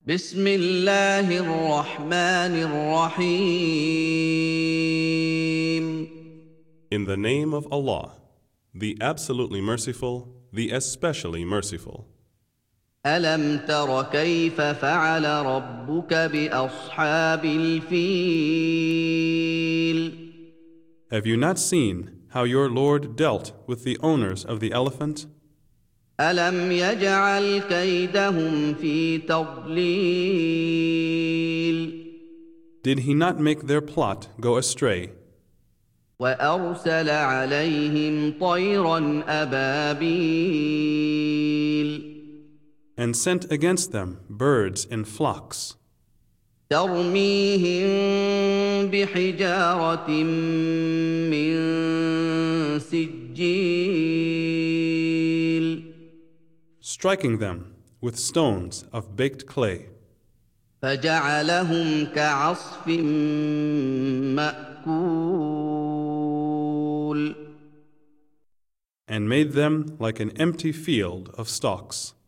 بسم الله الرحمن الرحيم In the name of Allah, the absolutely merciful, the especially merciful. ألم تر كيف فعل ربك بأصحاب الفيل Have you not seen how your Lord dealt with the owners of the elephant? ألم يجعل كيدهم في تضليل Did he not make their plot go astray, وأرسل عليهم طيرا أبابيل and sent against them birds in flocks, ترميهم بحجارة من سجيل striking them with stones of baked clay, فجعلهم كعصف مأكول and made them like an empty field of stalks.